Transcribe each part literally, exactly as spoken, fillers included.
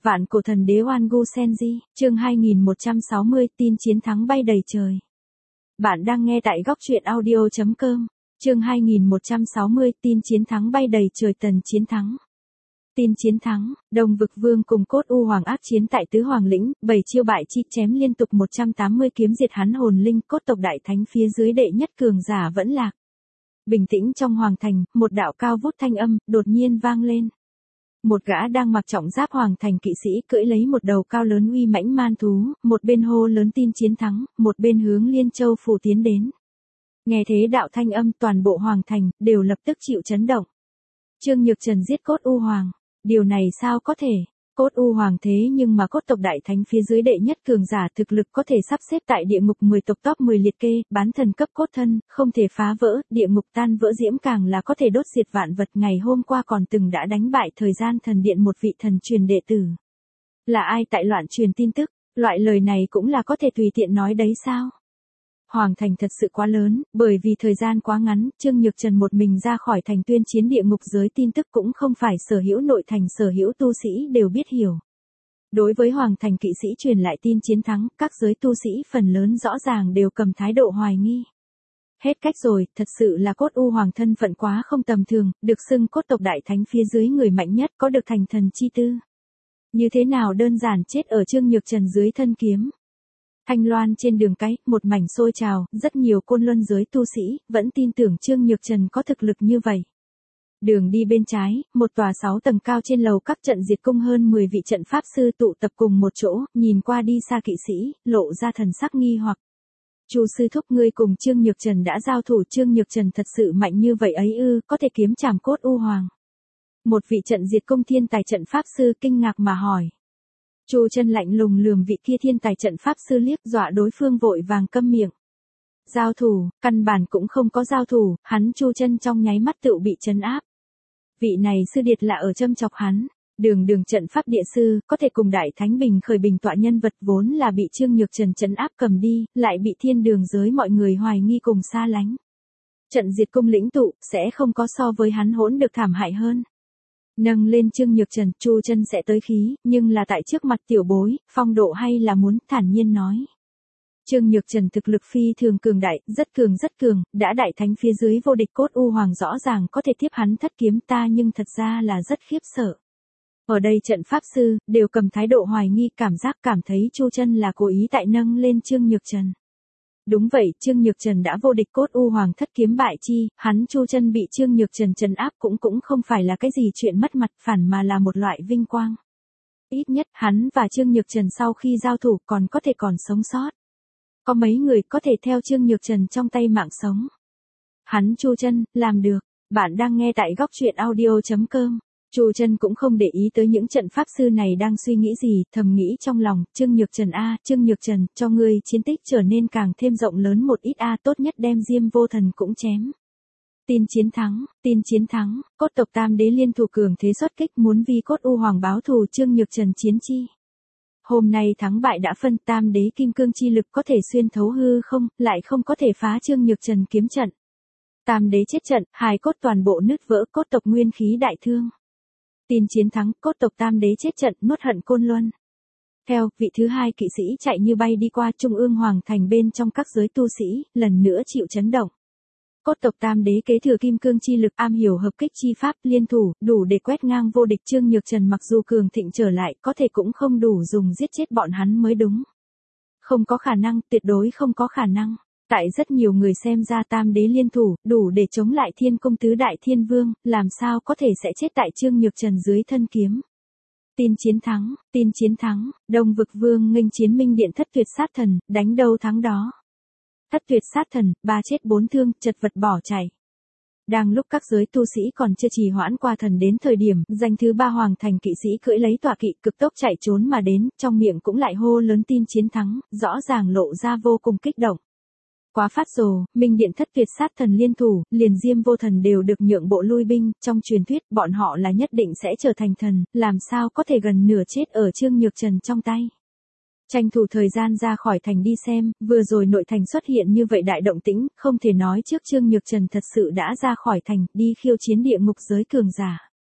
Vạn cổ thần đế Oan Gu Senji, chương hai nghìn một trăm sáu mươi, tin chiến thắng bay đầy trời. Bạn đang nghe tại góc truyện audio chấm com, chương hai nghìn một trăm sáu mươi, tin chiến thắng bay đầy trời tần chiến thắng. Tin chiến thắng, Đông Vực Vương cùng Cốt U Hoàng ác chiến tại Tứ Hoàng Lĩnh, bảy chiêu bại chi chém liên tục một trăm tám mươi kiếm diệt hắn hồn linh, cốt tộc đại thánh phía dưới đệ nhất cường giả vẫn lạc. Bình tĩnh trong hoàng thành, một đạo cao vút thanh âm, đột nhiên vang lên. Một gã đang mặc trọng giáp hoàng thành kỵ sĩ cưỡi lấy một đầu cao lớn uy mãnh man thú, một bên hô lớn tin chiến thắng, một bên hướng Liên Châu phủ tiến đến. Nghe thế đạo thanh âm toàn bộ hoàng thành, đều lập tức chịu chấn động. Trương Nhược Trần giết Cốt U Hoàng. Điều này sao có thể? Cốt U Hoàng thế nhưng mà cốt tộc đại thánh phía dưới đệ nhất cường giả thực lực có thể sắp xếp tại địa ngục mười tộc top mười liệt kê, bán thần cấp cốt thân, không thể phá vỡ, địa ngục tan vỡ diễm càng là có thể đốt diệt vạn vật. Ngày hôm qua còn từng đã đánh bại thời gian thần điện một vị thần truyền đệ tử. Là ai tại loạn truyền tin tức? Loại lời này cũng là có thể tùy tiện nói đấy sao? Hoàng thành thật sự quá lớn, bởi vì thời gian quá ngắn, Trương Nhược Trần một mình ra khỏi thành tuyên chiến địa ngục giới tin tức cũng không phải sở hữu nội thành sở hữu tu sĩ đều biết hiểu. Đối với Hoàng thành kỵ sĩ truyền lại tin chiến thắng, các giới tu sĩ phần lớn rõ ràng đều cầm thái độ hoài nghi. Hết cách rồi, thật sự là Cốt U Hoàng thân phận quá không tầm thường, được xưng cốt tộc đại thánh phía dưới người mạnh nhất có được thành thần chi tư. Như thế nào đơn giản chết ở Trương Nhược Trần dưới thân kiếm. Thanh Loan trên đường cái, một mảnh sôi trào, rất nhiều côn luân giới tu sĩ, vẫn tin tưởng Trương Nhược Trần có thực lực như vậy. Đường đi bên trái, một tòa sáu tầng cao trên lầu các trận diệt cung hơn mười vị trận pháp sư tụ tập cùng một chỗ, nhìn qua đi xa kỵ sĩ, lộ ra thần sắc nghi hoặc. Chu sư thúc ngươi cùng Trương Nhược Trần đã giao thủ, Trương Nhược Trần thật sự mạnh như vậy ấy ư, có thể kiếm trảm Cốt U Hoàng. Một vị trận diệt cung thiên tài trận pháp sư kinh ngạc mà hỏi. Chu Chân lạnh lùng lườm vị kia thiên tài trận pháp sư liếc, dọa đối phương vội vàng câm miệng. Giao thủ, căn bản cũng không có giao thủ, hắn Chu Chân trong nháy mắt tự bị trấn áp. Vị này sư điệt là ở châm chọc hắn. Đường đường trận pháp địa sư, có thể cùng đại thánh bình khởi bình tọa nhân vật vốn là bị Trương Nhược Trần trấn áp cầm đi, lại bị thiên đường giới mọi người hoài nghi cùng xa lánh. Trận diệt cung lĩnh tụ, sẽ không có so với hắn hỗn được thảm hại hơn. Nâng lên Trương Nhược Trần, Chu Chân sẽ tới khí, nhưng là tại trước mặt tiểu bối, phong độ hay là muốn, thản nhiên nói. Trương Nhược Trần thực lực phi thường cường đại, rất cường rất cường, đã đại thánh phía dưới vô địch Cốt U Hoàng rõ ràng có thể tiếp hắn thất kiếm ta, nhưng thật ra là rất khiếp sợ. Ở đây trận pháp sư, đều cầm thái độ hoài nghi, cảm giác cảm thấy Chu Chân là cố ý tại nâng lên Trương Nhược Trần. Đúng vậy, Trương Nhược Trần đã vô địch Cốt U Hoàng thất kiếm bại chi, hắn Chu Chân bị Trương Nhược Trần trấn áp cũng cũng không phải là cái gì chuyện mất mặt, phản mà là một loại vinh quang. Ít nhất, hắn và Trương Nhược Trần sau khi giao thủ còn có thể còn sống sót. Có mấy người có thể theo Trương Nhược Trần trong tay mạng sống. Hắn Chu Chân, làm được. Bạn đang nghe tại góc truyện audio chấm com. Chu Chân cũng không để ý tới những trận pháp sư này đang suy nghĩ gì, thầm nghĩ trong lòng, Trương Nhược Trần a, Trương Nhược Trần, cho ngươi chiến tích trở nên càng thêm rộng lớn một ít a, tốt nhất đem Diêm Vô Thần cũng chém. Tin chiến thắng, tin chiến thắng, cốt tộc Tam Đế liên thủ cường thế xuất kích, muốn vì Cốt U Hoàng báo thù, Trương Nhược Trần chiến chi. Hôm nay thắng bại đã phân, Tam Đế kim cương chi lực có thể xuyên thấu hư không, lại không có thể phá Trương Nhược Trần kiếm trận. Tam Đế chết trận, hài cốt toàn bộ nứt vỡ, cốt tộc nguyên khí đại thương. Tin chiến thắng, cốt tộc Tam Đế chết trận, nuốt hận côn luân. Theo, vị thứ hai kỵ sĩ chạy như bay đi qua trung ương hoàng thành, bên trong các giới tu sĩ, lần nữa chịu chấn động. Cốt tộc Tam Đế kế thừa kim cương chi lực, am hiểu hợp kích chi pháp, liên thủ, đủ để quét ngang vô địch. Trương Nhược Trần mặc dù cường thịnh trở lại, có thể cũng không đủ dùng giết chết bọn hắn mới đúng. Không có khả năng, tuyệt đối không có khả năng. Tại rất nhiều người xem ra Tam Đế liên thủ, đủ để chống lại Thiên Cung tứ đại thiên vương, làm sao có thể sẽ chết tại Trương Nhược Trần dưới thân kiếm. Tin chiến thắng, tin chiến thắng, Đông Vực Vương nghênh chiến Minh Điện thất tuyệt sát thần, đánh đâu thắng đó. Thất tuyệt sát thần, ba chết bốn thương, chật vật bỏ chạy. Đang lúc các giới tu sĩ còn chưa trì hoãn qua thần đến thời điểm, danh thứ ba hoàng thành kỵ sĩ cưỡi lấy tọa kỵ cực tốc chạy trốn mà đến, trong miệng cũng lại hô lớn tin chiến thắng, rõ ràng lộ ra vô cùng kích động. Quá phát rồ, Minh Điện thất tuyệt sát thần liên thủ, liền Diêm Vô Thần đều được nhượng bộ lui binh, trong truyền thuyết bọn họ là nhất định sẽ trở thành thần, làm sao có thể gần nửa chết ở Trương Nhược Trần trong tay. Tranh thủ thời gian ra khỏi thành đi xem, vừa rồi nội thành xuất hiện như vậy đại động tĩnh, không thể nói trước Trương Nhược Trần thật sự đã ra khỏi thành, đi khiêu chiến địa ngục giới cường giả.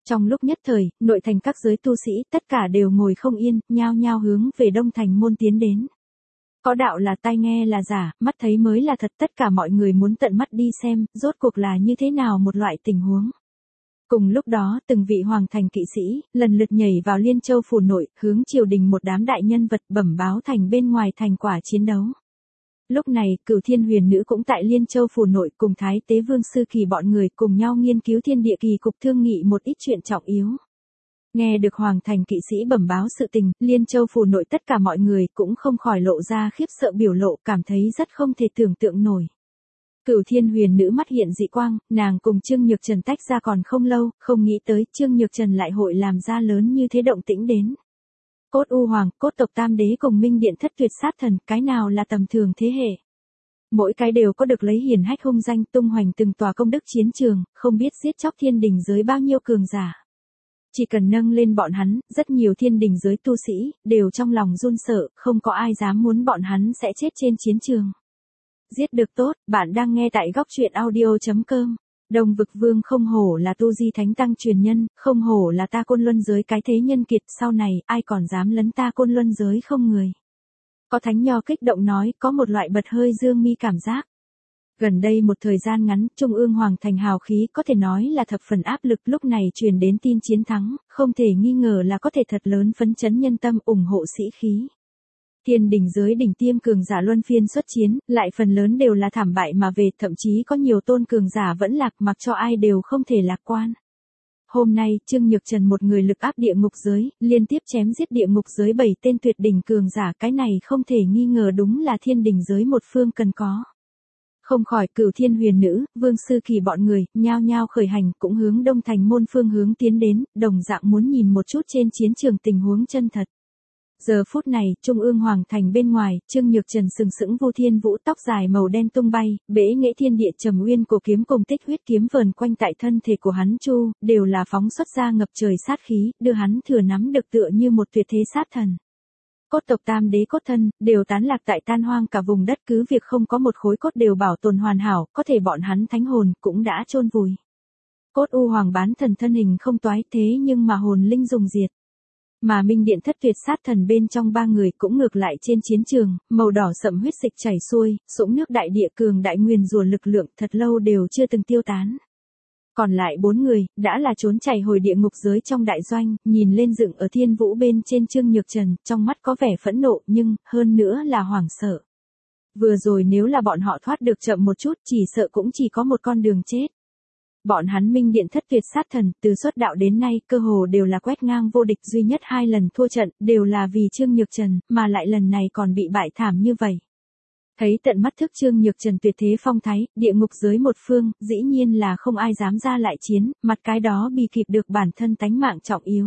Trong lúc nhất thời, nội thành các giới tu sĩ tất cả đều ngồi không yên, nhao nhao hướng về Đông Thành môn tiến đến. Có đạo là tai nghe là giả, mắt thấy mới là thật, tất cả mọi người muốn tận mắt đi xem, rốt cuộc là như thế nào một loại tình huống. Cùng lúc đó, từng vị hoàng thành kỵ sĩ, lần lượt nhảy vào Liên Châu phủ nội, hướng triều đình một đám đại nhân vật bẩm báo thành bên ngoài thành quả chiến đấu. Lúc này, Cửu Thiên Huyền Nữ cũng tại Liên Châu phủ nội cùng Thái Tế Vương Sư Kỳ bọn người cùng nhau nghiên cứu thiên địa kỳ cục, thương nghị một ít chuyện trọng yếu. Nghe được hoàng thành kỵ sĩ bẩm báo sự tình, Liên Châu phủ nội tất cả mọi người cũng không khỏi lộ ra khiếp sợ biểu lộ, cảm thấy rất không thể tưởng tượng nổi. Cửu Thiên Huyền Nữ mắt hiện dị quang, nàng cùng Trương Nhược Trần tách ra còn không lâu, không nghĩ tới Trương Nhược Trần lại hội làm ra lớn như thế động tĩnh đến. Cốt U Hoàng, cốt tộc Tam Đế cùng Minh Điện Thất Tuyệt Sát Thần, cái nào là tầm thường thế hệ. Mỗi cái đều có được lấy hiển hách hung danh, tung hoành từng tòa công đức chiến trường, không biết giết chóc thiên đình giới bao nhiêu cường giả. Chỉ cần nâng lên bọn hắn, rất nhiều thiên đình giới tu sĩ, đều trong lòng run sợ, không có ai dám muốn bọn hắn sẽ chết trên chiến trường. Giết được tốt, bạn đang nghe tại góc truyện audio chấm com. Đông Vực Vương không hổ là tu di thánh tăng truyền nhân, không hổ là ta Côn Luân giới cái thế nhân kiệt, sau này ai còn dám lấn ta Côn Luân giới không người. Có thánh nho kích động nói, có một loại bật hơi dương mi cảm giác. Gần đây một thời gian ngắn, Trung ương Hoàng thành hào khí có thể nói là thập phần áp lực, lúc này truyền đến tin chiến thắng, không thể nghi ngờ là có thể thật lớn phấn chấn nhân tâm, ủng hộ sĩ khí. Thiên đình giới đỉnh tiêm cường giả luân phiên xuất chiến, lại phần lớn đều là thảm bại mà về, thậm chí có nhiều tôn cường giả vẫn lạc, mặc cho ai đều không thể lạc quan. Hôm nay, Trương Nhược Trần một người lực áp địa ngục giới, liên tiếp chém giết địa ngục giới bảy tên tuyệt đỉnh cường giả, cái này không thể nghi ngờ đúng là thiên đình giới một phương cần có. Không khỏi Cửu Thiên Huyền Nữ, Vương Sư Kỳ bọn người, nhao nhao khởi hành, cũng hướng Đông Thành môn phương hướng tiến đến, đồng dạng muốn nhìn một chút trên chiến trường tình huống chân thật. Giờ phút này, Trung ương Hoàng thành bên ngoài, Trương Nhược Trần sừng sững Vu Thiên Vũ, tóc dài màu đen tung bay, bế nghệ thiên địa trầm uyên cổ kiếm cùng tích huyết kiếm vờn quanh tại thân thể của hắn chu, đều là phóng xuất ra ngập trời sát khí, đưa hắn thừa nắm được tựa như một tuyệt thế sát thần. Cốt tộc Tam Đế cốt thân, đều tán lạc tại tan hoang cả vùng đất, cứ việc không có một khối cốt đều bảo tồn hoàn hảo, có thể bọn hắn thánh hồn cũng đã chôn vùi. Cốt U Hoàng bán thần thân hình không toái, thế nhưng mà hồn linh dùng diệt. Mà Minh Điện Thất Tuyệt Sát Thần bên trong ba người cũng ngược lại trên chiến trường, màu đỏ sậm huyết dịch chảy xuôi, sũng nước đại địa cường đại nguyền rủa lực lượng thật lâu đều chưa từng tiêu tán. Còn lại bốn người, đã là trốn chạy hồi địa ngục giới trong đại doanh, nhìn lên dựng ở thiên vũ bên trên Trương Nhược Trần, trong mắt có vẻ phẫn nộ nhưng, hơn nữa là hoảng sợ. Vừa rồi nếu là bọn họ thoát được chậm một chút, chỉ sợ cũng chỉ có một con đường chết. Bọn hắn Minh Điện Thất Tuyệt Sát Thần, từ xuất đạo đến nay, cơ hồ đều là quét ngang vô địch, duy nhất hai lần thua trận, đều là vì Trương Nhược Trần, mà lại lần này còn bị bại thảm như vậy. Thấy tận mắt thức Trương Nhược Trần tuyệt thế phong thái, địa ngục giới một phương, dĩ nhiên là không ai dám ra lại chiến, mặt cái đó bị kịp được bản thân tánh mạng trọng yếu.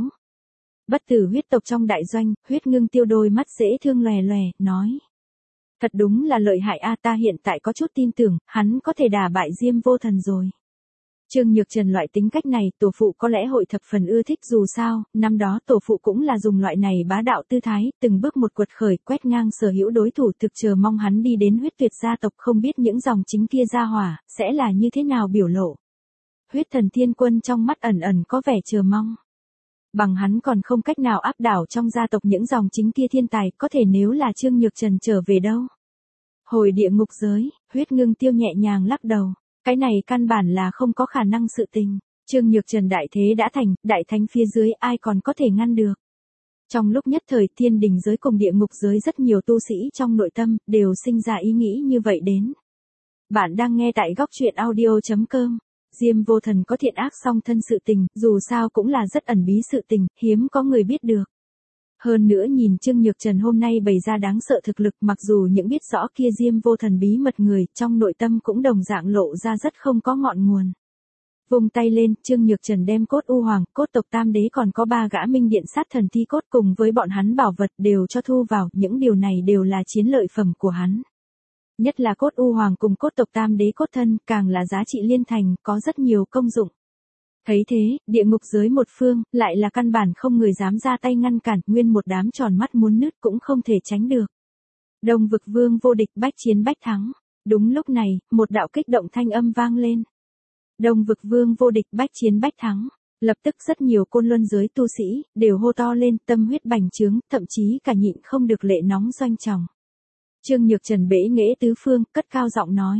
Bất tử huyết tộc trong đại doanh, huyết ngưng tiêu đôi mắt dễ thương lòe lòe, nói. Thật đúng là lợi hại a, ta hiện tại có chút tin tưởng, hắn có thể đả bại Diêm Vô Thần rồi. Trương Nhược Trần loại tính cách này, tổ phụ có lẽ hội thập phần ưa thích, dù sao, năm đó tổ phụ cũng là dùng loại này bá đạo tư thái, từng bước một quật khởi, quét ngang sở hữu đối thủ, thực chờ mong hắn đi đến huyết tuyệt gia tộc, không biết những dòng chính kia ra hỏa, sẽ là như thế nào biểu lộ. Huyết Thần Thiên Quân trong mắt ẩn ẩn có vẻ chờ mong. Bằng hắn còn không cách nào áp đảo trong gia tộc những dòng chính kia thiên tài, có thể nếu là Trương Nhược Trần trở về đâu. Hồi địa ngục giới, huyết ngưng tiêu nhẹ nhàng lắc đầu. Cái này căn bản là không có khả năng sự tình. Trương Nhược Trần đại thế đã thành, đại thánh phía dưới ai còn có thể ngăn được. Trong lúc nhất thời thiên đình giới cùng địa ngục giới rất nhiều tu sĩ trong nội tâm, đều sinh ra ý nghĩ như vậy đến. Bạn đang nghe tại góc truyện audio chấm com. Diêm Vô Thần có thiện ác song thân sự tình, dù sao cũng là rất ẩn bí sự tình, hiếm có người biết được. Hơn nữa nhìn Trương Nhược Trần hôm nay bày ra đáng sợ thực lực, mặc dù những biết rõ kia Diêm Vô Thần bí mật người, trong nội tâm cũng đồng dạng lộ ra rất không có ngọn nguồn. Vùng tay lên, Trương Nhược Trần đem cốt U Hoàng, cốt tộc Tam Đế còn có ba gã Minh Điện sát thần thi cốt cùng với bọn hắn bảo vật đều cho thu vào, những điều này đều là chiến lợi phẩm của hắn. Nhất là cốt U Hoàng cùng cốt tộc Tam Đế cốt thân, càng là giá trị liên thành, có rất nhiều công dụng. Thấy thế, địa ngục giới một phương, lại là căn bản không người dám ra tay ngăn cản, nguyên một đám tròn mắt muốn nứt cũng không thể tránh được. Đông Vực Vương vô địch, bách chiến bách thắng. Đúng lúc này, một đạo kích động thanh âm vang lên. Đông Vực Vương vô địch, bách chiến bách thắng. Lập tức rất nhiều côn luân giới tu sĩ, đều hô to lên, tâm huyết bành trướng, thậm chí cả nhịn không được lệ nóng doanh tròng. Trương Nhược Trần bể nghễ tứ phương, cất cao giọng nói.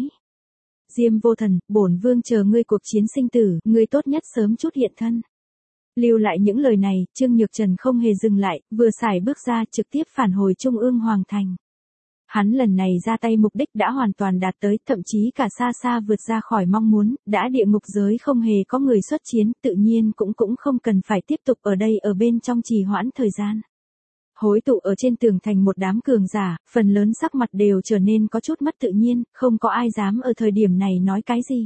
Diêm Vô Thần, bổn vương chờ ngươi cuộc chiến sinh tử, ngươi tốt nhất sớm chút hiện thân. Lưu lại những lời này, Trương Nhược Trần không hề dừng lại, vừa xài bước ra trực tiếp phản hồi Trung ương Hoàng Thành. Hắn lần này ra tay mục đích đã hoàn toàn đạt tới, thậm chí cả xa xa vượt ra khỏi mong muốn, đã địa ngục giới không hề có người xuất chiến, tự nhiên cũng cũng không cần phải tiếp tục ở đây ở bên trong trì hoãn thời gian. Hối tụ ở trên tường thành một đám cường giả, phần lớn sắc mặt đều trở nên có chút mất tự nhiên, không có ai dám ở thời điểm này nói cái gì.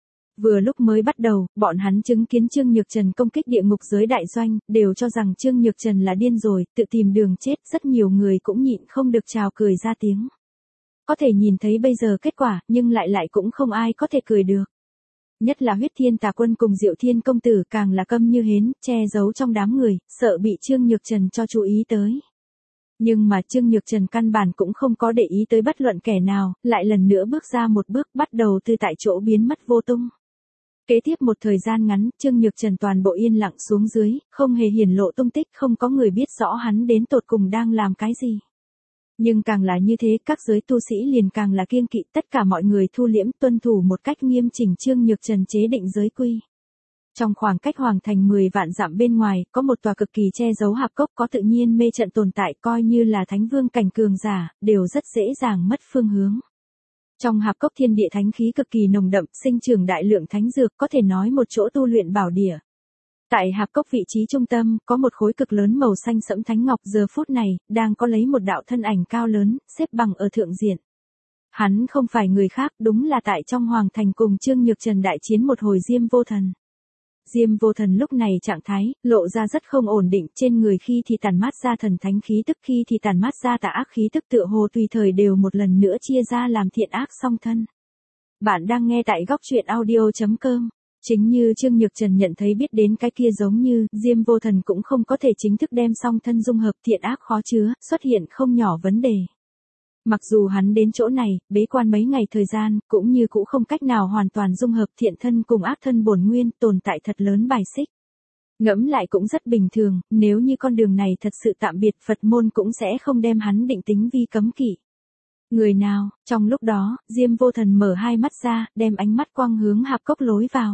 Vừa lúc mới bắt đầu, bọn hắn chứng kiến Trương Nhược Trần công kích địa ngục giới đại doanh, đều cho rằng Trương Nhược Trần là điên rồi, tự tìm đường chết, rất nhiều người cũng nhịn không được trào cười ra tiếng. Có thể nhìn thấy bây giờ kết quả, nhưng lại lại cũng không ai có thể cười được. Nhất là Huyết Thiên Tà Quân cùng Diệu Thiên công tử càng là câm như hến, che giấu trong đám người, sợ bị Trương Nhược Trần cho chú ý tới. Nhưng mà Trương Nhược Trần căn bản cũng không có để ý tới bất luận kẻ nào, lại lần nữa bước ra một bước bắt đầu từ tại chỗ biến mất vô tung. Kế tiếp một thời gian ngắn, Trương Nhược Trần toàn bộ yên lặng xuống dưới, không hề hiển lộ tung tích, không có người biết rõ hắn đến tột cùng đang làm cái gì. Nhưng càng là như thế, các giới tu sĩ liền càng là kiêng kỵ, tất cả mọi người thu liễm tuân thủ một cách nghiêm chỉnh Trương Nhược Trần chế định giới quy. Trong khoảng cách Hoàng Thành mười vạn dặm bên ngoài, có một tòa cực kỳ che giấu hạp cốc có tự nhiên mê trận tồn tại, coi như là thánh vương cảnh cường giả, đều rất dễ dàng mất phương hướng. Trong hạp cốc thiên địa thánh khí cực kỳ nồng đậm, sinh trưởng đại lượng thánh dược, có thể nói một chỗ tu luyện bảo địa. Tại hạp cốc vị trí trung tâm, có một khối cực lớn màu xanh sẫm thánh ngọc, giờ phút này, đang có lấy một đạo thân ảnh cao lớn, xếp bằng ở thượng diện. Hắn không phải người khác, đúng là tại trong Hoàng Thành cùng Trương Nhược Trần đại chiến một hồi Diêm Vô Thần. Diêm Vô Thần lúc này trạng thái, lộ ra rất không ổn định, trên người khi thì tản mát ra thần thánh khí tức, khi thì tản mát ra tà ác khí tức, tựa hồ tùy thời đều một lần nữa chia ra làm thiện ác song thân. Bạn đang nghe tại góc truyện audio chấm com. Chính như Trương Nhược Trần nhận thấy biết đến cái kia giống như, Diêm Vô Thần cũng không có thể chính thức đem song thân dung hợp, thiện ác khó chứa, xuất hiện không nhỏ vấn đề. Mặc dù hắn đến chỗ này, bế quan mấy ngày thời gian, cũng như cũ không cách nào hoàn toàn dung hợp thiện thân cùng ác thân bổn nguyên, tồn tại thật lớn bài xích. Ngẫm lại cũng rất bình thường, nếu như con đường này thật sự tạm biệt, Phật môn cũng sẽ không đem hắn định tính vi cấm kỵ. Người nào, trong lúc đó, Diêm Vô Thần mở hai mắt ra, đem ánh mắt quang hướng hạp cốc lối vào.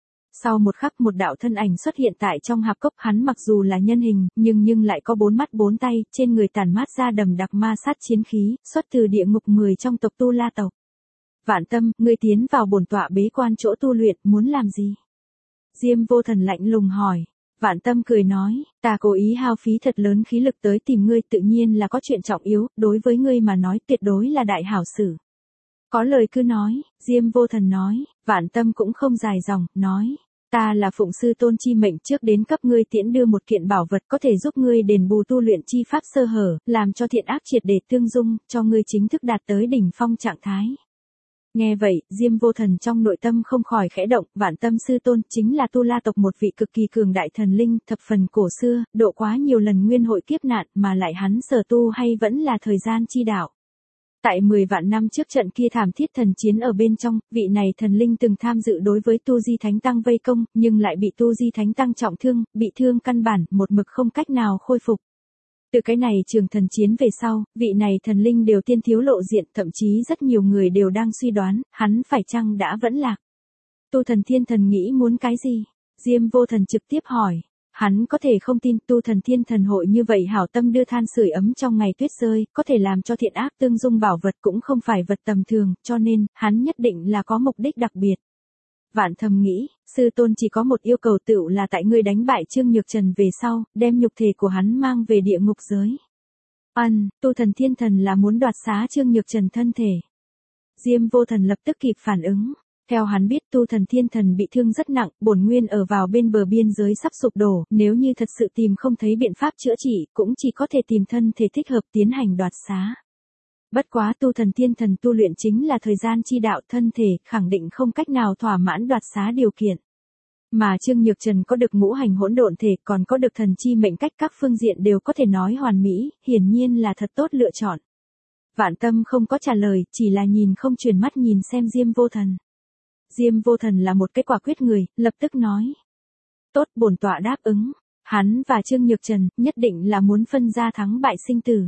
Sau một khắc một đạo thân ảnh xuất hiện tại trong hạp cốc, hắn mặc dù là nhân hình, nhưng nhưng lại có bốn mắt bốn tay, trên người tản mát ra đầm đặc ma sát chiến khí, xuất từ địa ngục mười trong tộc Tu La tộc. Vạn Tâm, ngươi tiến vào bổn tọa bế quan chỗ tu luyện, muốn làm gì? Diêm Vô Thần lạnh lùng hỏi. Vạn Tâm cười nói, ta cố ý hao phí thật lớn khí lực tới tìm ngươi, tự nhiên là có chuyện trọng yếu, đối với ngươi mà nói tuyệt đối là đại hảo sử. Có lời cứ nói, Diêm Vô Thần nói. Vạn Tâm cũng không dài dòng, nói. Ta là phụng sư tôn chi mệnh trước đến cấp ngươi tiễn đưa một kiện bảo vật có thể giúp ngươi đền bù tu luyện chi pháp sơ hở, làm cho thiện ác triệt để tương dung, cho ngươi chính thức đạt tới đỉnh phong trạng thái. Nghe vậy, Diêm Vô Thần trong nội tâm không khỏi khẽ động, Vạn Tâm sư tôn chính là Tu La tộc một vị cực kỳ cường đại thần linh, thập phần cổ xưa, độ quá nhiều lần nguyên hội kiếp nạn, mà lại hắn sở tu hay vẫn là thời gian chi đạo. Tại mười vạn năm trước trận kia thảm thiết thần chiến ở bên trong, vị này thần linh từng tham dự đối với Tu Di Thánh Tăng vây công, nhưng lại bị Tu Di Thánh Tăng trọng thương, bị thương căn bản, một mực không cách nào khôi phục. Từ cái này trường thần chiến về sau, vị này thần linh đều tiên thiếu lộ diện, thậm chí rất nhiều người đều đang suy đoán, hắn phải chăng đã vẫn lạc. Tu Thần Thiên Thần nghĩ muốn cái gì? Diêm Vô Thần trực tiếp hỏi. Hắn có thể không tin Tu Thần Thiên Thần hội như vậy hảo tâm đưa than sưởi ấm trong ngày tuyết rơi, có thể làm cho thiện ác tương dung bảo vật cũng không phải vật tầm thường, cho nên, hắn nhất định là có mục đích đặc biệt. Vạn Thầm nghĩ, sư tôn chỉ có một yêu cầu tựu là tại ngươi đánh bại Trương Nhược Trần về sau, đem nhục thể của hắn mang về địa ngục giới. Ân, Tu Thần Thiên Thần là muốn đoạt xá Trương Nhược Trần thân thể. Diêm Vô Thần lập tức kịp phản ứng. Theo hắn biết Tu Thần Thiên Thần bị thương rất nặng, bổn nguyên ở vào bên bờ biên giới sắp sụp đổ, nếu như thật sự tìm không thấy biện pháp chữa trị, cũng chỉ có thể tìm thân thể thích hợp tiến hành đoạt xá. Bất quá Tu Thần Thiên Thần tu luyện chính là thời gian chi đạo, thân thể khẳng định không cách nào thỏa mãn đoạt xá điều kiện. Mà Trương Nhược Trần có được ngũ hành hỗn độn thể, còn có được thần chi mệnh cách, các phương diện đều có thể nói hoàn mỹ, hiển nhiên là thật tốt lựa chọn. Vạn Tâm không có trả lời, chỉ là nhìn không chuyển mắt nhìn xem Diêm Vô Thần. Diêm Vô Thần là một cái quả quyết người, lập tức nói. Tốt, bổn tọa đáp ứng. Hắn và Trương Nhược Trần nhất định là muốn phân ra thắng bại sinh tử.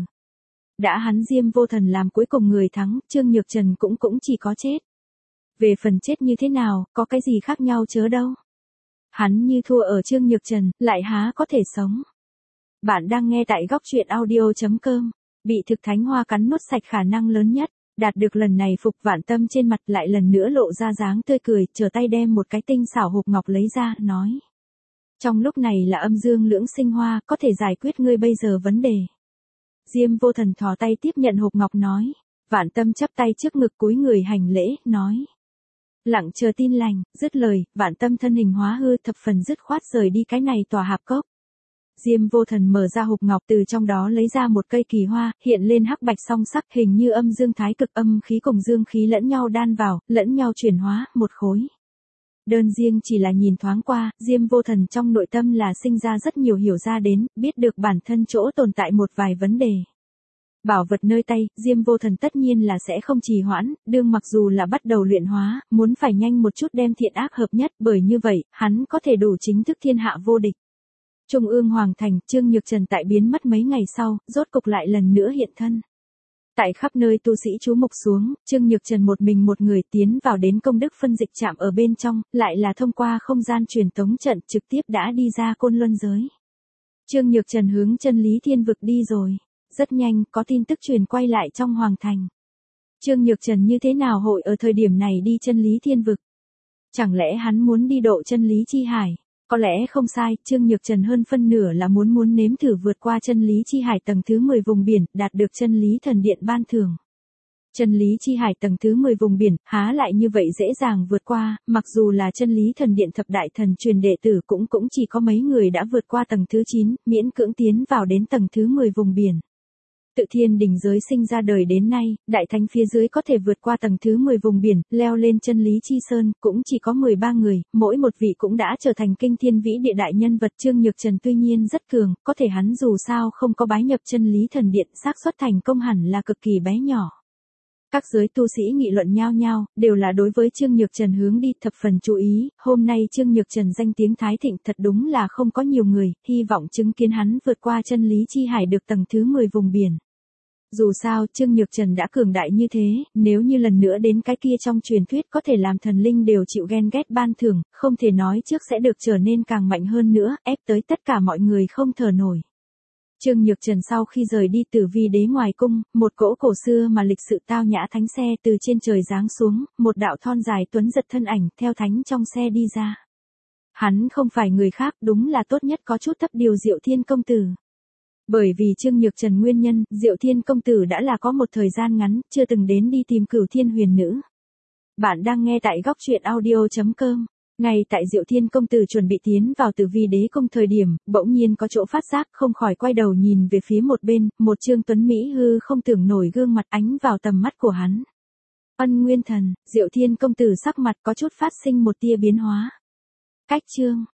Đã hắn Diêm Vô Thần làm cuối cùng người thắng, Trương Nhược Trần cũng cũng chỉ có chết. Về phần chết như thế nào, có cái gì khác nhau chớ đâu. Hắn như thua ở Trương Nhược Trần, lại há có thể sống. Bạn đang nghe tại góc truyện audio chấm com. Bị thực thánh hoa cắn nuốt sạch khả năng lớn nhất, đạt được lần này Phục Vạn Tâm trên mặt lại lần nữa lộ ra dáng tươi cười, trở tay đem một cái tinh xảo hộp ngọc lấy ra, nói. Trong lúc này là âm dương lưỡng sinh hoa, có thể giải quyết ngươi bây giờ vấn đề. Diêm Vô Thần thò tay tiếp nhận hộp ngọc nói. Vạn Tâm chắp tay trước ngực cúi người hành lễ, nói. Lặng chờ tin lành, dứt lời, Vạn Tâm thân hình hóa hư thập phần dứt khoát rời đi cái này tòa hạp cốc. Diêm Vô Thần mở ra hộp ngọc từ trong đó lấy ra một cây kỳ hoa, hiện lên hắc bạch song sắc hình như âm dương thái cực âm khí cùng dương khí lẫn nhau đan vào, lẫn nhau chuyển hóa, một khối. Đơn riêng chỉ là nhìn thoáng qua, Diêm Vô Thần trong nội tâm là sinh ra rất nhiều hiểu ra đến, biết được bản thân chỗ tồn tại một vài vấn đề. Bảo vật nơi tay, Diêm Vô Thần tất nhiên là sẽ không trì hoãn, đương mặc dù là bắt đầu luyện hóa, muốn phải nhanh một chút đem thiện ác hợp nhất, bởi như vậy, hắn có thể đủ chính thức thiên hạ vô địch. Trung ương Hoàng Thành, Trương Nhược Trần tại biến mất mấy ngày sau, rốt cục lại lần nữa hiện thân. Tại khắp nơi tu sĩ chú mục xuống, Trương Nhược Trần một mình một người tiến vào đến công đức phân dịch trạm ở bên trong, lại là thông qua không gian truyền tống trận trực tiếp đã đi ra Côn Luân giới. Trương Nhược Trần hướng chân lý thiên vực đi rồi. Rất nhanh, có tin tức truyền quay lại trong Hoàng Thành. Trương Nhược Trần như thế nào hội ở thời điểm này đi chân lý thiên vực? Chẳng lẽ hắn muốn đi độ chân lý chi hải? Có lẽ không sai, Trương Nhược Trần hơn phân nửa là muốn muốn nếm thử vượt qua chân lý chi hải tầng thứ mười vùng biển, đạt được chân lý thần điện ban thưởng. Chân lý chi hải tầng thứ mười vùng biển, há lại như vậy dễ dàng vượt qua, mặc dù là chân lý thần điện thập đại thần truyền đệ tử cũng cũng chỉ có mấy người đã vượt qua tầng thứ chín, miễn cưỡng tiến vào đến tầng thứ mười vùng biển. Tự thiên đỉnh giới sinh ra đời đến nay, đại thánh phía dưới có thể vượt qua tầng thứ mười vùng biển, leo lên chân lý chi sơn, cũng chỉ có mười ba người, mỗi một vị cũng đã trở thành kinh thiên vĩ địa đại nhân vật. Trương Nhược Trần tuy nhiên rất cường, có thể hắn dù sao không có bái nhập chân lý thần điện, xác suất thành công hẳn là cực kỳ bé nhỏ. Các giới tu sĩ nghị luận nhao nhao, đều là đối với Trương Nhược Trần hướng đi thập phần chú ý, hôm nay Trương Nhược Trần danh tiếng thái thịnh thật đúng là không có nhiều người, hy vọng chứng kiến hắn vượt qua chân lý chi hải được tầng thứ mười vùng biển. Dù sao, Trương Nhược Trần đã cường đại như thế, nếu như lần nữa đến cái kia trong truyền thuyết có thể làm thần linh đều chịu ghen ghét ban thưởng, không thể nói trước sẽ được trở nên càng mạnh hơn nữa, ép tới tất cả mọi người không thở nổi. Trương Nhược Trần sau khi rời đi Tử Vi đế ngoài cung, một cỗ cổ xưa mà lịch sự tao nhã thánh xe từ trên trời giáng xuống, một đạo thon dài tuấn giật thân ảnh theo thánh trong xe đi ra. Hắn không phải người khác, đúng là tốt nhất có chút thấp điều Diệu Thiên công tử. Bởi vì Trương Nhược Trần nguyên nhân, Diệu Thiên công tử đã là có một thời gian ngắn, chưa từng đến đi tìm Cửu Thiên huyền nữ. Bạn đang nghe tại góc truyện audio chấm com. Ngay tại Diệu Thiên công tử chuẩn bị tiến vào Tử Vi đế cung thời điểm, bỗng nhiên có chỗ phát giác, không khỏi quay đầu nhìn về phía một bên, một Trương tuấn mỹ hư không tưởng nổi gương mặt ánh vào tầm mắt của hắn. Ân Nguyên Thần, Diệu Thiên công tử sắc mặt có chút phát sinh một tia biến hóa. Cách Trương